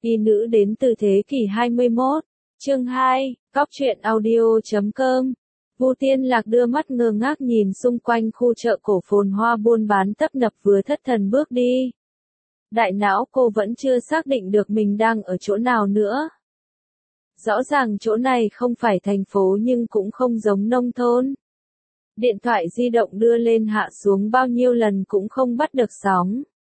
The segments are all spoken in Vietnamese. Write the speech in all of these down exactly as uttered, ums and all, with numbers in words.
Y nữ đến từ thế kỷ hai mươi mốt. Chương hai, Góc truyện audio chấm com. Vu Tiên Lạc đưa mắt ngơ ngác nhìn xung quanh khu chợ cổ phồn hoa buôn bán tấp nập vừa thất thần bước đi. Đại não cô vẫn chưa xác định được mình đang ở chỗ nào nữa. Rõ ràng chỗ này không phải thành phố nhưng cũng không giống nông thôn. Điện thoại di động đưa lên hạ xuống bao nhiêu lần cũng không bắt được sóng.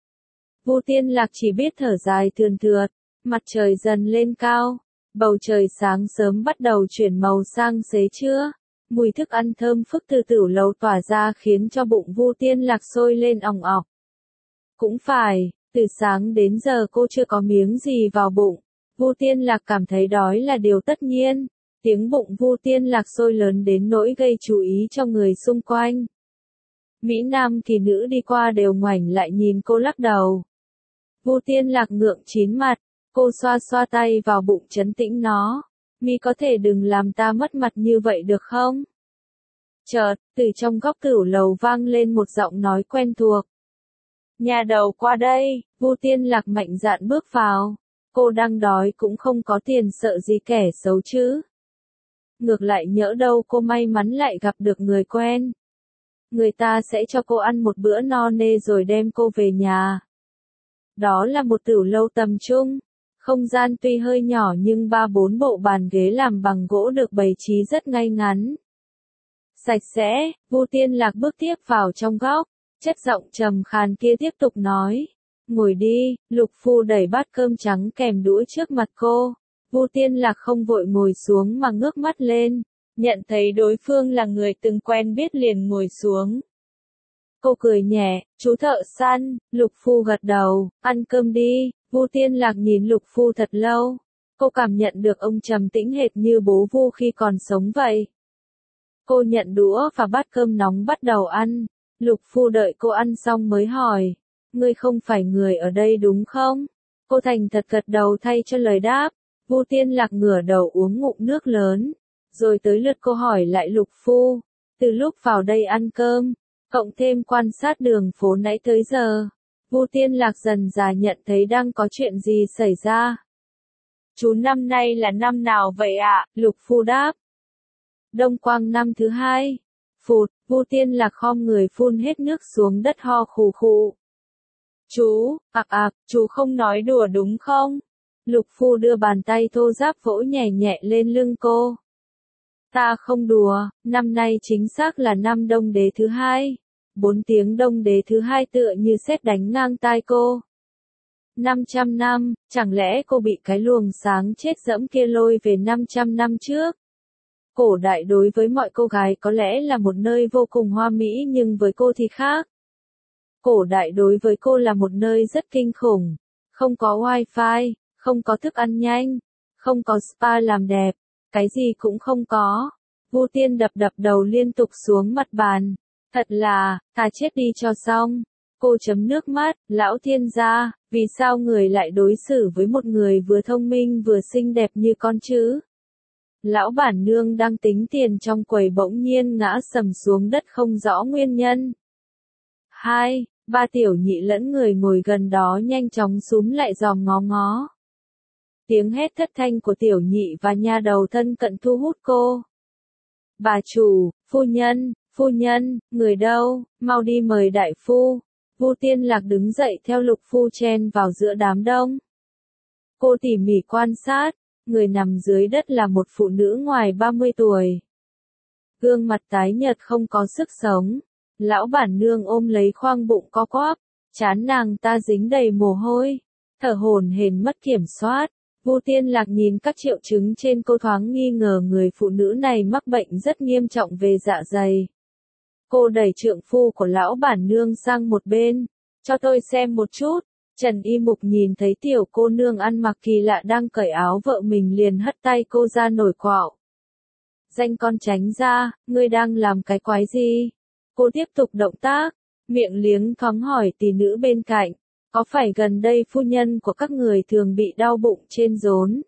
Vu Tiên Lạc chỉ biết thở dài thườn thượt, mặt trời dần lên cao, bầu trời sáng sớm bắt đầu chuyển màu sang xế trưa, mùi thức ăn thơm phức từ tửu lầu tỏa ra khiến cho bụng Vu Tiên Lạc sôi lên òng ọc. Cũng phải, từ sáng đến giờ cô chưa có miếng gì vào bụng, Vu Tiên Lạc cảm thấy đói là điều tất nhiên. Tiếng bụng Vu Tiên Lạc sôi lớn đến nỗi gây chú ý cho người xung quanh. Mỹ Nam kỳ nữ đi qua đều ngoảnh lại nhìn cô lắc đầu. Vu Tiên Lạc ngượng chín mặt, cô xoa xoa tay vào bụng trấn tĩnh nó. Mi có thể đừng làm ta mất mặt như vậy được không? Chợt, từ trong góc tửu lầu vang lên một giọng nói quen thuộc. Nhà đầu qua đây, Vu Tiên Lạc mạnh dạn bước vào. Cô đang đói cũng không có tiền sợ gì kẻ xấu chứ. Ngược lại nhỡ đâu cô may mắn lại gặp được người quen. Người ta sẽ cho cô ăn một bữa no nê rồi đem cô về nhà. Đó là một tửu lâu tầm trung. Không gian tuy hơi nhỏ nhưng ba bốn bộ bàn ghế làm bằng gỗ được bày trí rất ngay ngắn. Sạch sẽ, Vu Tiên Lạc bước tiếp vào trong góc. Chất giọng trầm khàn kia tiếp tục nói. Ngồi đi, Lục Phu đẩy bát cơm trắng kèm đũa trước mặt cô. Vu Tiên Lạc không vội ngồi xuống mà ngước mắt lên, nhận thấy đối phương là người từng quen biết liền ngồi xuống. Cô cười nhẹ, chú thợ săn, Lục Phu gật đầu, ăn cơm đi. Vu Tiên Lạc nhìn Lục Phu thật lâu, cô cảm nhận được ông trầm tĩnh hệt như bố Vu khi còn sống vậy. Cô nhận đũa và bát cơm nóng bắt đầu ăn, Lục Phu đợi cô ăn xong mới hỏi, ngươi không phải người ở đây đúng không? Cô thành thật gật đầu thay cho lời đáp. Vu Tiên Lạc ngửa đầu uống ngụm nước lớn, rồi tới lượt cô hỏi lại Lục Phu, từ lúc vào đây ăn cơm, cộng thêm quan sát đường phố nãy tới giờ, Vu Tiên Lạc dần dà nhận thấy đang có chuyện gì xảy ra. Chú năm nay là năm nào vậy ạ? Lục Phu đáp. Đông Quang năm thứ hai. Phụt, Vu Tiên Lạc khom người phun hết nước xuống đất ho khù khụ. Chú, ạc ạc, chú không nói đùa đúng không? Lục Phu đưa bàn tay thô ráp vỗ nhẹ nhẹ lên lưng cô. Ta không đùa, năm nay chính xác là năm Đông Đế thứ hai. Bốn tiếng Đông Đế thứ hai tựa như sét đánh ngang tai cô. Năm trăm năm, chẳng lẽ cô bị cái luồng sáng chết dẫm kia lôi về năm trăm năm trước? Cổ đại đối với mọi cô gái có lẽ là một nơi vô cùng hoa mỹ nhưng với cô thì khác. Cổ đại đối với cô là một nơi rất kinh khủng. Không có wifi, không có thức ăn nhanh, không có spa làm đẹp, cái gì cũng không có. Vu Tiên đập đập đầu liên tục xuống mặt bàn. Thật là, thà chết đi cho xong. Cô chấm nước mắt, lão thiên gia, vì sao người lại đối xử với một người vừa thông minh vừa xinh đẹp như con chứ? Lão bản nương đang tính tiền trong quầy bỗng nhiên ngã sầm xuống đất không rõ nguyên nhân. Hai, ba tiểu nhị lẫn người ngồi gần đó nhanh chóng súm lại dòm ngó ngó. Tiếng hét thất thanh của tiểu nhị và nha đầu thân cận thu hút cô. Bà chủ, phu nhân, phu nhân, người đâu, mau đi mời đại phu. Vu Tiên Lạc đứng dậy theo Lục Phu chen vào giữa đám đông. Cô tỉ mỉ quan sát, người nằm dưới đất là một phụ nữ ngoài ba mươi tuổi. Gương mặt tái nhợt không có sức sống. Lão bản nương ôm lấy khoang bụng co quắp, trán nàng ta dính đầy mồ hôi, thở hổn hển mất kiểm soát. Vu Tiên Lạc nhìn các triệu chứng trên cô thoáng nghi ngờ người phụ nữ này mắc bệnh rất nghiêm trọng về dạ dày. Cô đẩy trượng phu của lão bản nương sang một bên, cho tôi xem một chút. Trần Y Mục nhìn thấy tiểu cô nương ăn mặc kỳ lạ đang cởi áo vợ mình liền hất tay cô ra nổi quạo. Danh con tránh ra, ngươi đang làm cái quái gì? Cô tiếp tục động tác, miệng liếng thoáng hỏi tỷ nữ bên cạnh, có phải gần đây phu nhân của các người thường bị đau bụng trên rốn?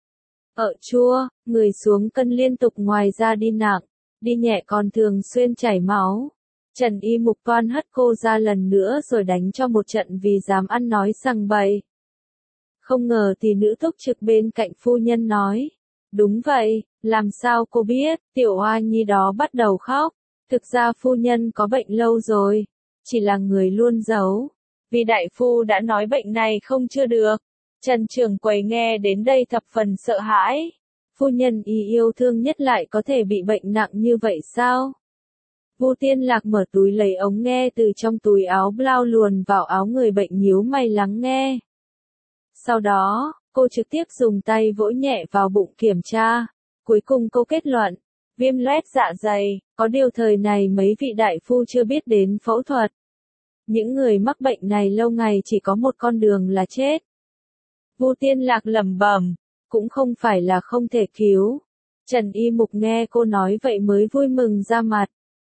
Ợ chua, người xuống cân liên tục ngoài ra đi nặng, đi nhẹ còn thường xuyên chảy máu. Trần Y Mục toan hất cô ra lần nữa rồi đánh cho một trận vì dám ăn nói sằng bậy. Không ngờ thì nữ túc trực bên cạnh phu nhân nói. Đúng vậy, làm sao cô biết, tiểu oa nhi đó bắt đầu khóc. Thực ra phu nhân có bệnh lâu rồi, chỉ là người luôn giấu. Vì đại phu đã nói bệnh này không chữa được. Trần trưởng quầy nghe đến đây thập phần sợ hãi. Phu nhân y yêu thương nhất lại có thể bị bệnh nặng như vậy sao? Vu Tiên Lạc mở túi lấy ống nghe từ trong túi áo blau luồn vào áo người bệnh nhíu mày lắng nghe. Sau đó, cô trực tiếp dùng tay vỗ nhẹ vào bụng kiểm tra. Cuối cùng cô kết luận, viêm loét dạ dày, có điều thời này mấy vị đại phu chưa biết đến phẫu thuật. Những người mắc bệnh này lâu ngày chỉ có một con đường là chết. Vu Tiên Lạc lẩm bẩm, cũng không phải là không thể cứu. Trần Y Mục nghe cô nói vậy mới vui mừng ra mặt.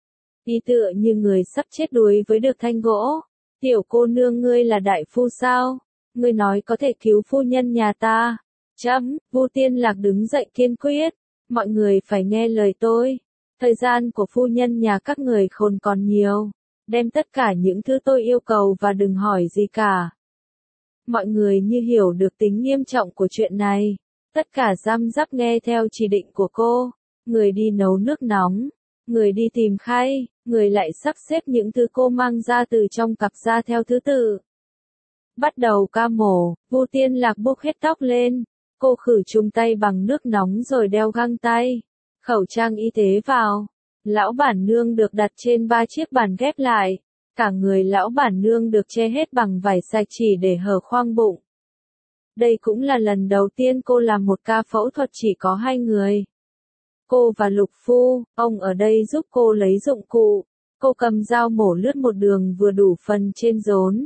Y tựa như người sắp chết đuối với được thanh gỗ. Tiểu cô nương ngươi là đại phu sao? Ngươi nói có thể cứu phu nhân nhà ta. Chấm, Vu Tiên Lạc đứng dậy kiên quyết. Mọi người phải nghe lời tôi. Thời gian của phu nhân nhà các người khôn còn nhiều. Đem tất cả những thứ tôi yêu cầu và đừng hỏi gì cả. Mọi người như hiểu được tính nghiêm trọng của chuyện này. Tất cả răm rắp nghe theo chỉ định của cô. Người đi nấu nước nóng. Người đi tìm khay. Người lại sắp xếp những thứ cô mang ra từ trong cặp ra theo thứ tự. Bắt đầu ca mổ, Vu Tiên Lạc bốc hết tóc lên. Cô khử trùng tay bằng nước nóng rồi đeo găng tay. Khẩu trang y tế vào. Lão bản nương được đặt trên ba chiếc bàn ghép lại. Cả người lão bản nương được che hết bằng vải sạch chỉ để hở khoang bụng. Đây cũng là lần đầu tiên cô làm một ca phẫu thuật chỉ có hai người. Cô và Lục Phu, ông ở đây giúp cô lấy dụng cụ. Cô cầm dao mổ lướt một đường vừa đủ phần trên rốn.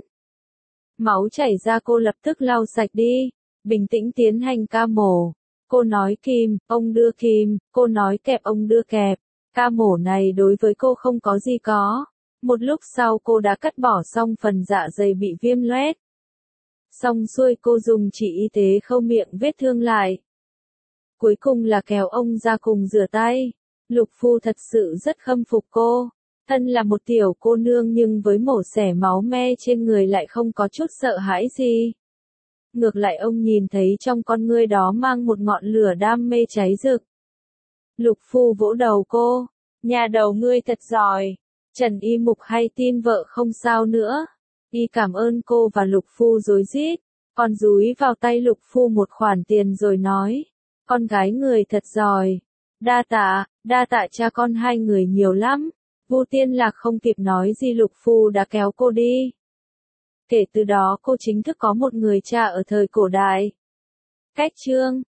Máu chảy ra cô lập tức lau sạch đi. Bình tĩnh tiến hành ca mổ. Cô nói kìm, ông đưa kìm, cô nói kẹp, ông đưa kẹp. Ca mổ này đối với cô không có gì có. Một lúc sau cô đã cắt bỏ xong phần dạ dày bị viêm loét. Xong xuôi cô dùng chỉ y tế khâu miệng vết thương lại. Cuối cùng là kéo ông ra cùng rửa tay. Lục Phu thật sự rất khâm phục cô. Thân là một tiểu cô nương nhưng với mổ xẻ máu me trên người lại không có chút sợ hãi gì. Ngược lại ông nhìn thấy trong con ngươi đó mang một ngọn lửa đam mê cháy rực. Lục Phu vỗ đầu cô. Nhà đầu ngươi thật giỏi. Trần Y Mục hay tin vợ không sao nữa. Y cảm ơn cô và Lục Phu rối rít. Còn dúi vào tay Lục Phu một khoản tiền rồi nói. Con gái người thật giỏi. Đa tạ, đa tạ cha con hai người nhiều lắm. Vu Tiên Lạc không kịp nói gì Lục Phu đã kéo cô đi. Kể từ đó cô chính thức có một người cha ở thời cổ đại. Cách chương